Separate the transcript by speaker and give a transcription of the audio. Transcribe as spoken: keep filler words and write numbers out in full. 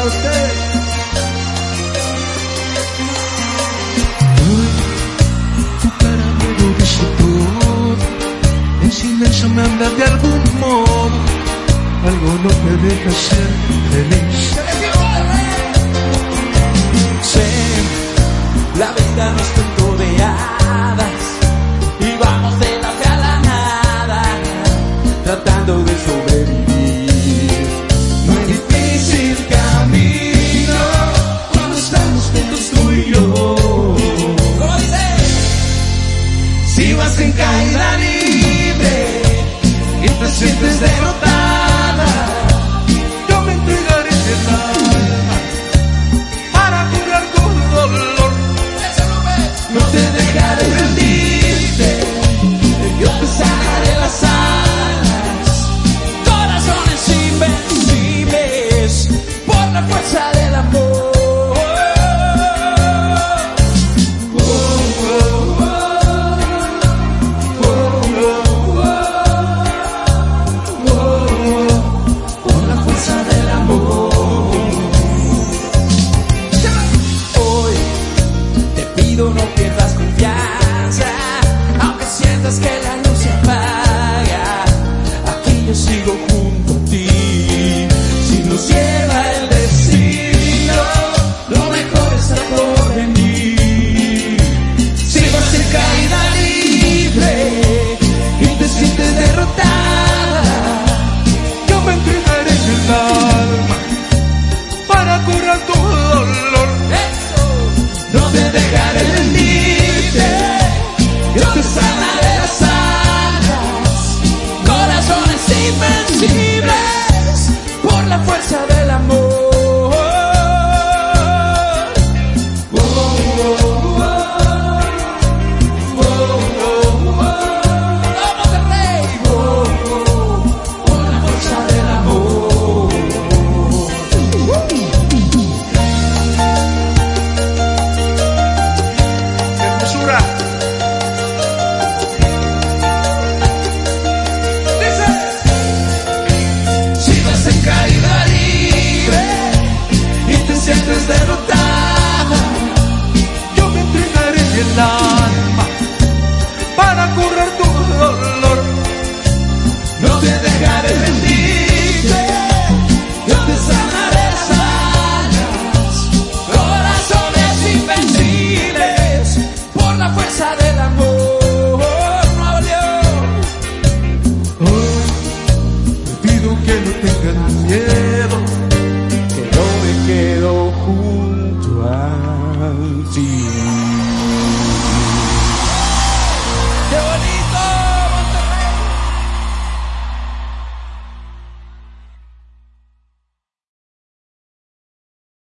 Speaker 1: para usted.
Speaker 2: Tu cara me lo dice todo, en silencio me habla de algún modo, algo no te deja ser feliz.
Speaker 3: Sé, la vida no es cuento de hadas y vamos de la fe a la nada, tratando de sobrevivir. No es difícil camino cuando estamos juntos tú y yo. ¿Cómo dice? Si vas en caída libre y te sientes derrotada,
Speaker 2: Yo me entregaré el alma para curar tu dolor.
Speaker 3: no te dejaré rendirte, yo te sanaré las alas. Corazones invencibles por la fuerza del amor. Por la fuerza del amor. Hoy te pido no pierdas confianza, aunque sientas que la luz se apaga, aquí yo sigo junto a ti. Si nos lleva el destino, lo mejor está por venir. Si vas en caída libre y te sientes derrotada,
Speaker 2: Yo me entregaré el alma para curar tu dolor.
Speaker 3: no te dejaré rendirte, yo te sanaré las alas. Corazones invencibles por la fuerza del amor. Oh, oh, oh, oh, oh, oh. Vamos al rey. Oh, oh, por la fuerza del amor.
Speaker 2: Hermosura.
Speaker 3: Si vas en caída libre y te sientes derrotada,
Speaker 2: Yo me entregaré el alma para curar tu dolor.
Speaker 3: no te dejaré rendirte, yo te sanaré las alas. Corazones invencibles por la fuerza del amor. Nuevo León.
Speaker 2: Te pido que no tengan miedo,
Speaker 3: Que no me quedo junto a ti.